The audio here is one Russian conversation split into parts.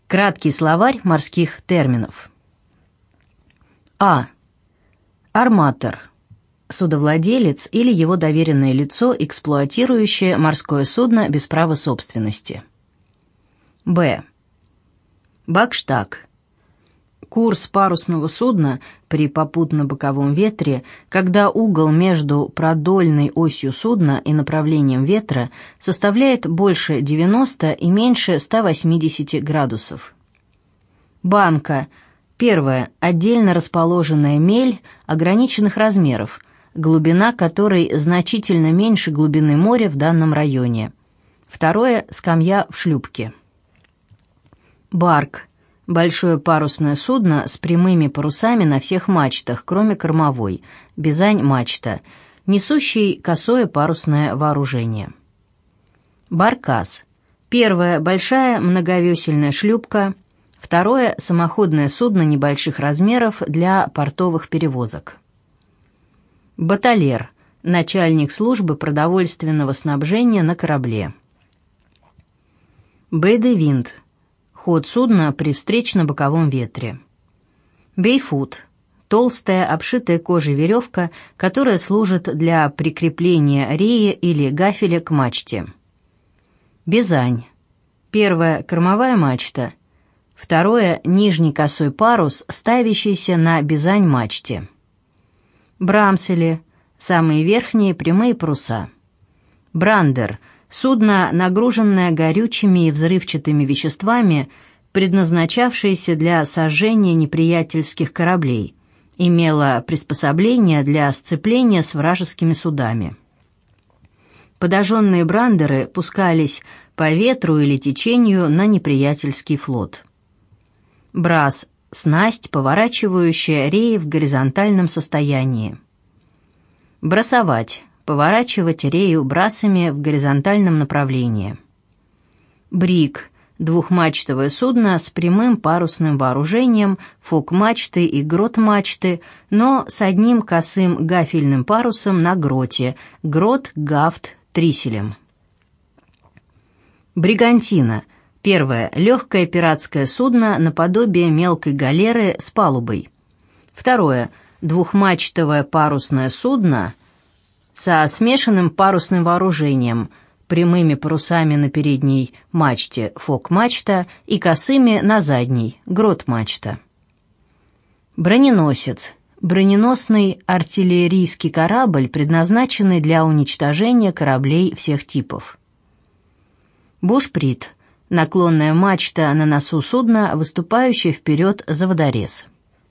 Краткий словарь морских терминов. А. Арматор. Судовладелец или его доверенное лицо, эксплуатирующее морское судно без права собственности. Б. Бакштаг. Курс парусного судна при попутно-боковом ветре, когда угол между продольной осью судна и направлением ветра составляет больше 90 и меньше 180 градусов. Банка. Первое. Отдельно расположенная мель ограниченных размеров, глубина которой значительно меньше глубины моря в данном районе. Второе. Скамья в шлюпке. Барк. Большое парусное судно с прямыми парусами на всех мачтах, кроме кормовой, бизань-мачта, несущий косое парусное вооружение. Баркас. Первое. Большая многовесельная шлюпка. Второе. Самоходное судно небольших размеров для портовых перевозок. Баталер. Начальник службы продовольственного снабжения на корабле. Бэйде-винд. Ход судна при встречно-боковом ветре. Бейфут. Толстая, обшитая кожей веревка, которая служит для прикрепления реи или гафеля к мачте. Бизань. Первое. Кормовая мачта. Второе. Нижний косой парус, ставящийся на бизань-мачте. Брамсели. Самые верхние прямые паруса. Брандер. Судно, нагруженное горючими и взрывчатыми веществами, предназначавшееся для сожжения неприятельских кораблей, имело приспособление для сцепления с вражескими судами. Подожженные брандеры пускались по ветру или течению на неприятельский флот. Брас – снасть, поворачивающая реи в горизонтальном состоянии. Брасовать – поворачивать рею брасами в горизонтальном направлении. Брик – двухмачтовое судно с прямым парусным вооружением, фок-мачты и грот-мачты, но с одним косым гафельным парусом на гроте, грот-гафт триселем. Бригантина – первое. Легкое пиратское судно наподобие мелкой галеры с палубой. Второе. Двухмачтовое парусное судно со смешанным парусным вооружением, прямыми парусами на передней мачте, фок-мачта, и косыми на задней, грот-мачта. Броненосец. Броненосный артиллерийский корабль, предназначенный для уничтожения кораблей всех типов. Бушприт. Наклонная мачта на носу судна, выступающая вперед за водорез.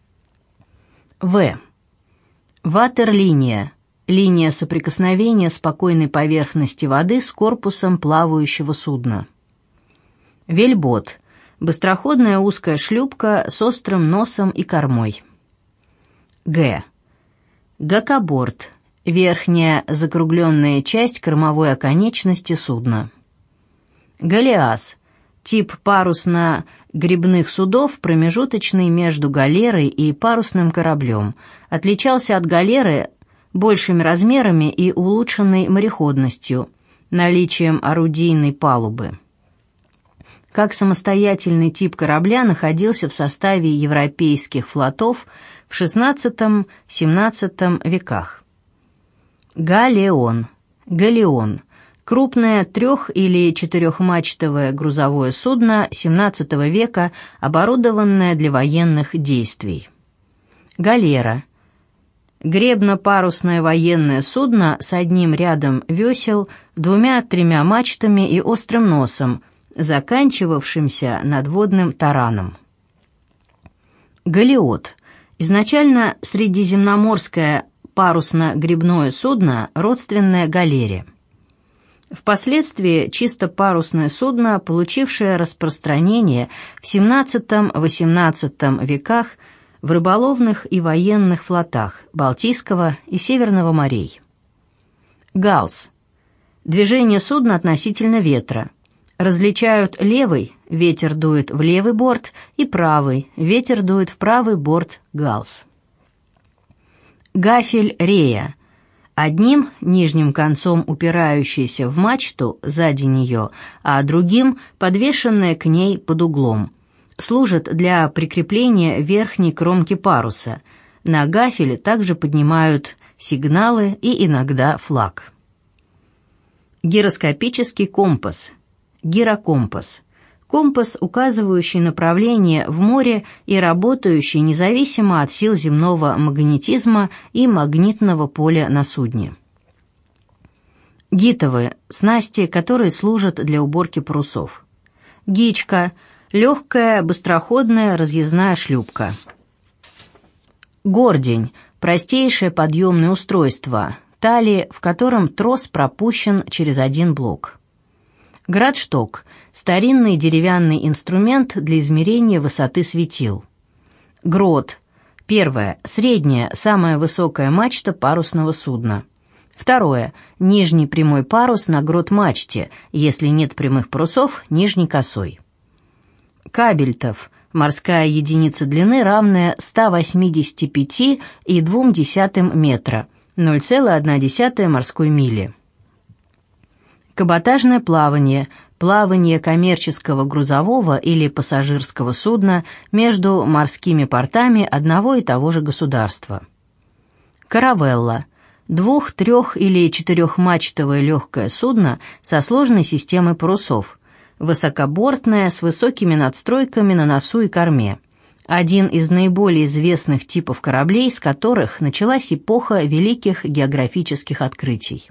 В. Ватерлиния. Линия соприкосновения спокойной поверхности воды с корпусом плавающего судна. Вельбот. Быстроходная узкая шлюпка с острым носом и кормой. Г. Гакоборт. Верхняя закругленная часть кормовой оконечности судна. Галеас. Тип парусно-гребных судов, промежуточный между галерой и парусным кораблем. Отличался от галеры большими размерами и улучшенной мореходностью, наличием орудийной палубы. Как самостоятельный тип корабля находился в составе европейских флотов в XVI-XVII веках. Галеон. Галеон. Крупное 3- или 4-мачтовое грузовое судно XVII века, оборудованное для военных действий. Галера. Гребно-парусное военное судно с одним рядом весел, 2-3 мачтами и острым носом, заканчивавшимся надводным тараном. Галеот. Изначально средиземноморское парусно-гребное судно, родственное галере. Впоследствии чисто парусное судно, получившее распространение в XVII-XVIII веках в рыболовных и военных флотах Балтийского и Северного морей. Галс. Движение судна относительно ветра. Различают левый, ветер дует в левый борт, и правый, ветер дует в правый борт, галс. Гафель-рея. Одним нижним концом упирающаяся в мачту сзади нее, а другим подвешенная к ней под углом. Служит для прикрепления верхней кромки паруса. На гафеле также поднимают сигналы и иногда флаг. Гироскопический компас. Гирокомпас. Компас, указывающий направление в море и работающий независимо от сил земного магнетизма и магнитного поля на судне. Гитовы – снасти, которые служат для уборки парусов. Гичка – легкая, быстроходная разъездная шлюпка. Гордень – простейшее подъемное устройство, талии, в котором трос пропущен через один блок. Градшток – старинный деревянный инструмент для измерения высоты светил. Грот – первое, средняя, самая высокая мачта парусного судна. Второе – нижний прямой парус на грот-мачте, если нет прямых парусов, нижний косой. Кабельтов – морская единица длины, равная 185,2 метра, 0,1 морской мили. Каботажное плавание – плавание коммерческого грузового или пассажирского судна между морскими портами одного и того же государства. Каравелла – 2-, 3- или 4-мачтовое легкое судно со сложной системой парусов, высокобортное, с высокими надстройками на носу и корме. Один из наиболее известных типов кораблей, с которых началась эпоха великих географических открытий.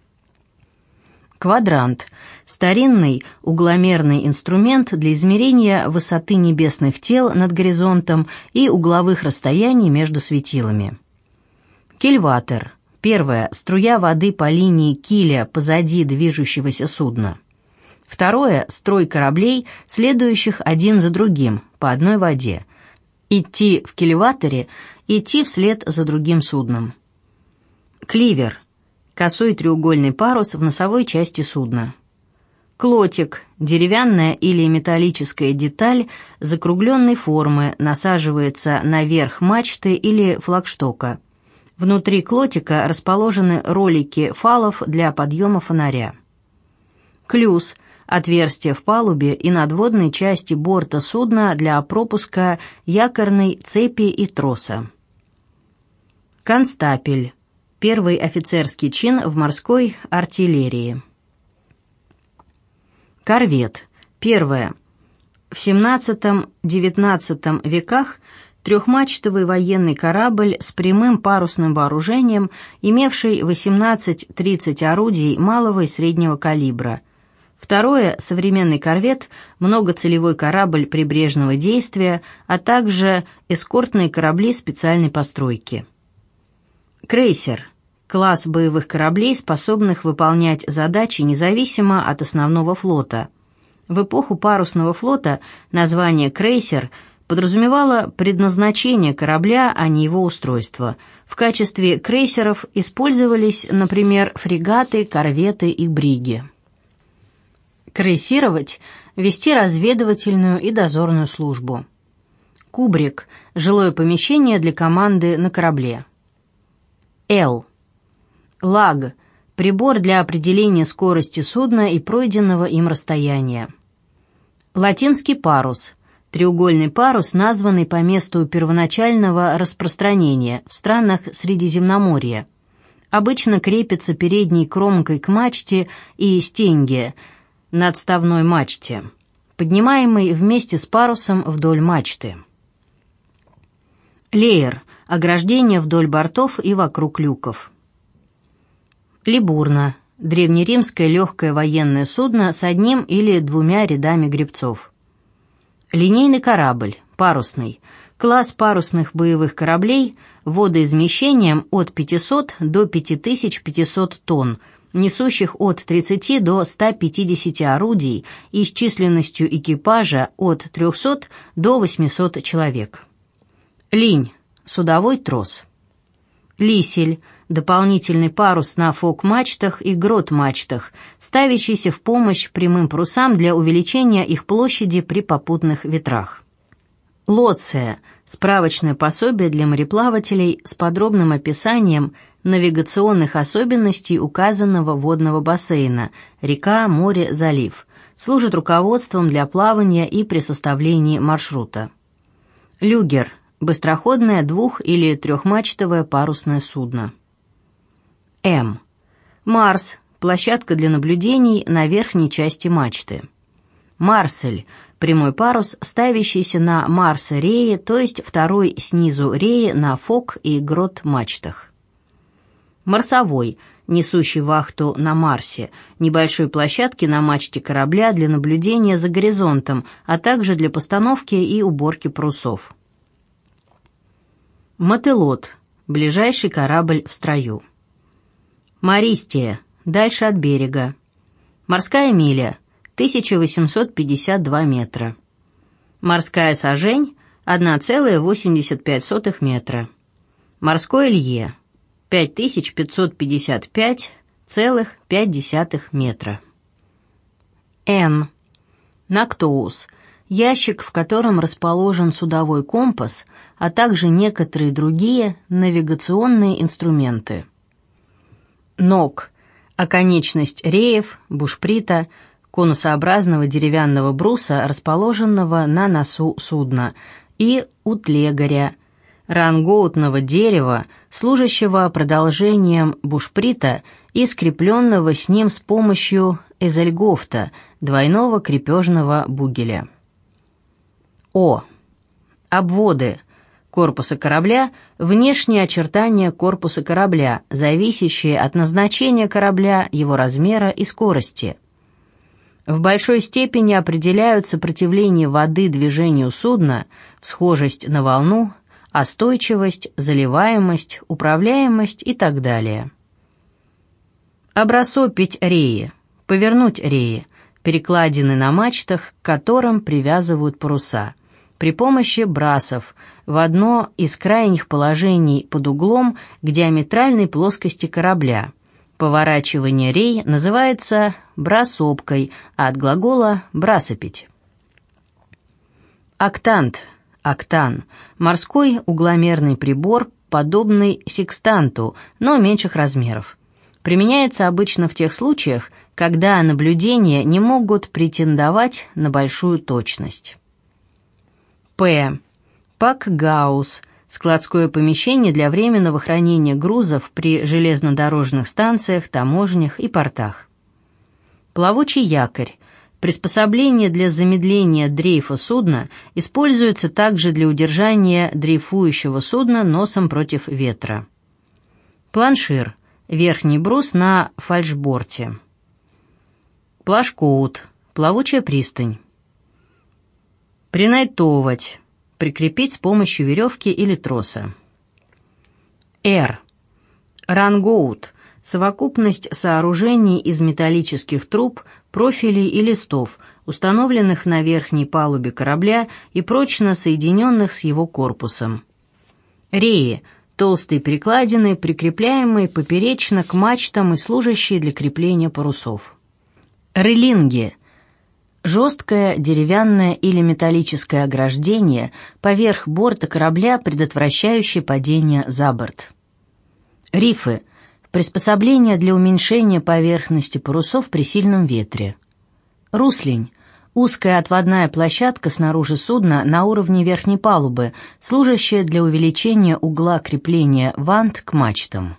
Квадрант – старинный угломерный инструмент для измерения высоты небесных тел над горизонтом и угловых расстояний между светилами. Кильватер – первое – струя воды по линии киля позади движущегося судна. Второе – строй кораблей, следующих один за другим, по одной воде. Идти в кильватере, идти вслед за другим судном. Кливер – косой треугольный парус в носовой части судна. Клотик – деревянная или металлическая деталь закругленной формы, насаживается на верх мачты или флагштока. Внутри клотика расположены ролики фалов для подъема фонаря. Клюз – отверстие в палубе и надводной части борта судна для пропуска якорной цепи и троса. Констапель – первый офицерский чин в морской артиллерии. Корвет – первое. В XVII-XIX веках трехмачтовый военный корабль с прямым парусным вооружением, имевший 18-30 орудий малого и среднего калибра. Второе – современный корвет, многоцелевой корабль прибрежного действия, а также эскортные корабли специальной постройки. Крейсер – класс боевых кораблей, способных выполнять задачи независимо от основного флота. В эпоху парусного флота название «крейсер» подразумевало предназначение корабля, а не его устройство. В качестве крейсеров использовались, например, фрегаты, корветы и бриги. Крейсировать – вести разведывательную и дозорную службу. Кубрик – жилое помещение для команды на корабле. Л. Лаг – прибор для определения скорости судна и пройденного им расстояния. Латинский парус – треугольный парус, названный по месту первоначального распространения в странах Средиземноморья. Обычно крепится передней кромкой к мачте и стенге, надставной мачте, поднимаемый вместе с парусом вдоль мачты. Леер – ограждение вдоль бортов и вокруг люков. Либурна – древнеримское легкое военное судно с одним или двумя рядами гребцов. Линейный корабль, парусный, класс парусных боевых кораблей водоизмещением от 500 до 5500 тонн, несущих от 30 до 150 орудий и с численностью экипажа от 300 до 800 человек. Линь, судовой трос. Лисель, дополнительный парус на фок-мачтах и грот-мачтах, ставящийся в помощь прямым парусам для увеличения их площади при попутных ветрах. Лоция – справочное пособие для мореплавателей с подробным описанием навигационных особенностей указанного водного бассейна – река, море, залив. служит руководством для плавания и при составлении маршрута. Люгер – быстроходное двух- или трехмачтовое парусное судно. М. Марс – площадка для наблюдений на верхней части мачты. Марсель – прямой парус, ставящийся на Марс-рее, то есть второй снизу реи на фок и грот мачтах. Марсовой – несущий вахту на Марсе, небольшой площадке на мачте корабля для наблюдения за горизонтом, а также для постановки и уборки парусов. Мотылот – ближайший корабль в строю. Мористия – дальше от берега. Морская миля – 1852 метра. Морская сажень – 1,85 метра. Морское лье – 5555,5 метра. Н. Нактоус – ящик, в котором расположен судовой компас, а также некоторые другие навигационные инструменты. Ног – оконечность реев, бушприта, конусообразного деревянного бруса, расположенного на носу судна, и утлегаря, рангоутного дерева, служащего продолжением бушприта и скрепленного с ним с помощью эзельгофта, двойного крепежного бугеля. О. Обводы корпуса корабля, внешние очертания корпуса корабля, зависящие от назначения корабля, его размера и скорости. В большой степени определяют сопротивление воды движению судна, всхожесть на волну, остойчивость, заливаемость, управляемость и так далее. Обрасопить реи, повернуть реи, перекладины на мачтах, к которым привязывают паруса, при помощи брасов в одно из крайних положений под углом к диаметральной плоскости корабля. Поворачивание рей называется брасопкой, а от глагола «брасопить». Октант, октан – морской угломерный прибор, подобный секстанту, но меньших размеров. Применяется обычно в тех случаях, когда наблюдения не могут претендовать на большую точность. П. Пакгаус – складское помещение для временного хранения грузов при железнодорожных станциях, таможнях и портах. Плавучий якорь – приспособление для замедления дрейфа судна, используется также для удержания дрейфующего судна носом против ветра. Планшир – верхний брус на фальшборте. Плашкоут – плавучая пристань. Принайтовать – прикрепить с помощью веревки или троса. Р. Рангоут – совокупность сооружений из металлических труб, профилей и листов, установленных на верхней палубе корабля и прочно соединенных с его корпусом. Реи – толстые перекладины, прикрепляемые поперечно к мачтам и служащие для крепления парусов. Релинги – жесткое деревянное или металлическое ограждение поверх борта корабля, предотвращающее падение за борт. Рифы – приспособление для уменьшения поверхности парусов при сильном ветре. Руслень – узкая отводная площадка снаружи судна на уровне верхней палубы, служащая для увеличения угла крепления вант к мачтам.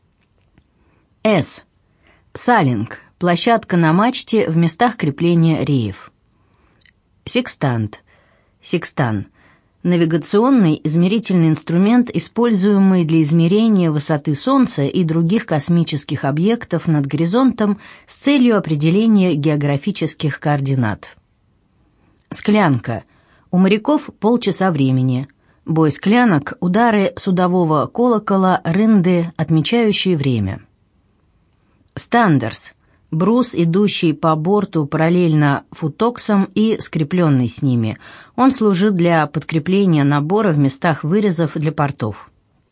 С. Салинг – площадка на мачте в местах крепления реев. Секстант. Секстан. Навигационный измерительный инструмент, используемый для измерения высоты Солнца и других космических объектов над горизонтом с целью определения географических координат. Склянка. У моряков полчаса времени. Бой склянок – удары судового колокола, рынды, отмечающие время. Стандерс. Брус, идущий по борту параллельно футоксам и скрепленный с ними. Он служит для подкрепления набора в местах вырезов для портов.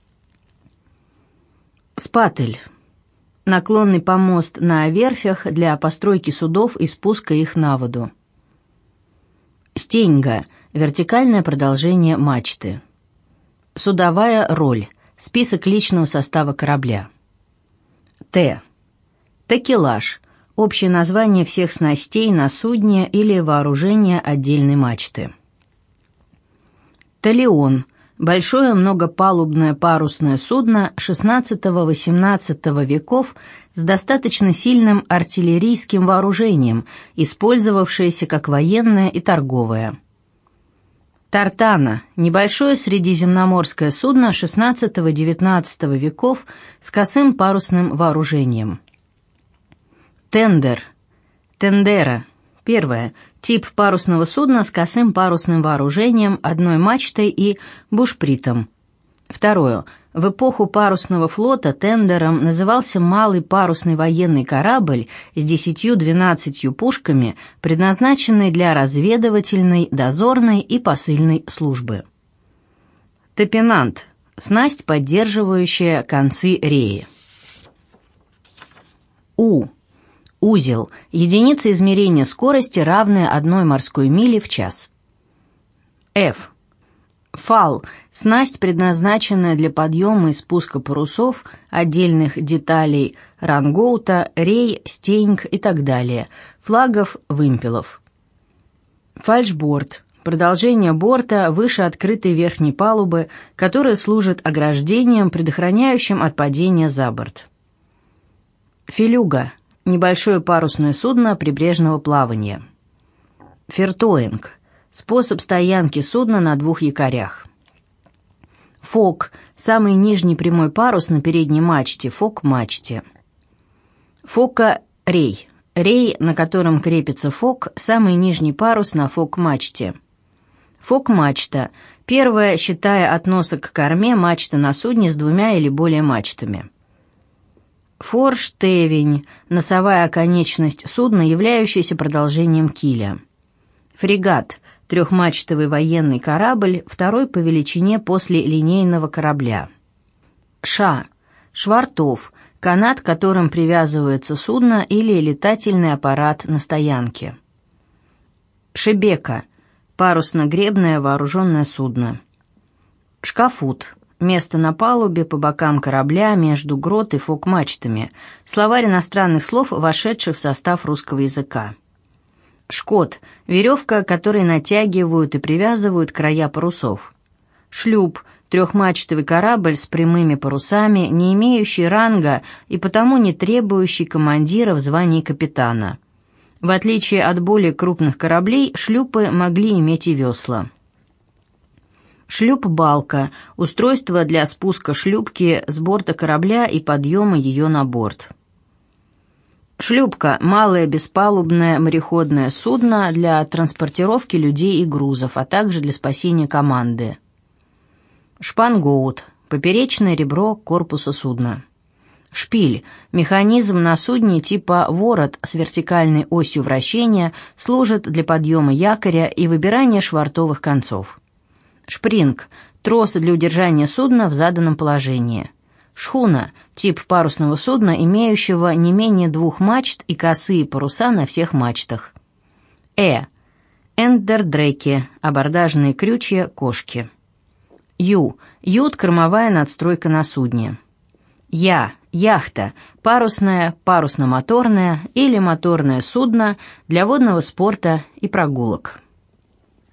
Спатель. Наклонный помост на верфях для постройки судов и спуска их на воду. Стеньга. Вертикальное продолжение мачты. Судовая роль. Список личного состава корабля. Т. Такелаж. Общее название всех снастей на судне или вооружения отдельной мачты. Талион – большое многопалубное парусное судно XVI-XVIII веков с достаточно сильным артиллерийским вооружением, использовавшееся как военное и торговое. Тартана – небольшое средиземноморское судно XVI-XIX веков с косым парусным вооружением. Тендер. Тендера. Первое. Тип парусного судна с косым парусным вооружением, одной мачтой и бушпритом. Второе. В эпоху парусного флота тендером назывался малый парусный военный корабль с 10-12 пушками, предназначенный для разведывательной, дозорной и посыльной службы. Топинант. Снасть, поддерживающая концы реи. Узел – единица измерения скорости, равная 1 морской миле в час. Фал – снасть, предназначенная для подъема и спуска парусов, отдельных деталей рангоута, рей, стеньг и так далее, флагов, вымпелов. Фальшборд – продолжение борта выше открытой верхней палубы, которая служит ограждением, предохраняющим от падения за борт. Филюга – небольшое парусное судно прибрежного плавания. Фертоинг – способ стоянки судна на 2 якорях. Фок – самый нижний прямой парус на передней мачте, фок-мачте. Фока-рей – рей, на котором крепится фок, самый нижний парус на фок-мачте. Фок-мачта – первая, считая от носа к корме, мачта на судне с 2 или более мачтами. Форштевень – носовая оконечность судна, являющаяся продолжением киля. Фрегат – трехмачтовый военный корабль, второй по величине после линейного корабля. Швартов – канат, к которым привязывается судно или летательный аппарат на стоянке. Шебека – парусно-гребное вооруженное судно. Шкафут – место на палубе, по бокам корабля, между грот и фок-мачтами. Словарь иностранных слов, вошедший в состав русского языка. Шкот – веревка, которой натягивают и привязывают края парусов. Шлюп – трехмачтовый корабль с прямыми парусами, не имеющий ранга и потому не требующий командира в звании капитана. В отличие от более крупных кораблей, шлюпы могли иметь и весла. Шлюп-балка – устройство для спуска шлюпки с борта корабля и подъема ее на борт. Шлюпка – малое беспалубное мореходное судно для транспортировки людей и грузов, а также для спасения команды. Шпангоут – поперечное ребро корпуса судна. Шпиль – механизм на судне типа ворот с вертикальной осью вращения, служит для подъема якоря и выбирания швартовых концов. Шпринг – трос для удержания судна в заданном положень. Шхуна – тип парусного судна, имеющего не менее 2 мачт и косые паруса на всех мачтах. Эндердреки – абордажные крючья, кошки. Ют – кормовая надстройка на судне. Яхта – парусное, парусно-моторное или моторное судно для водного спорта и прогулок.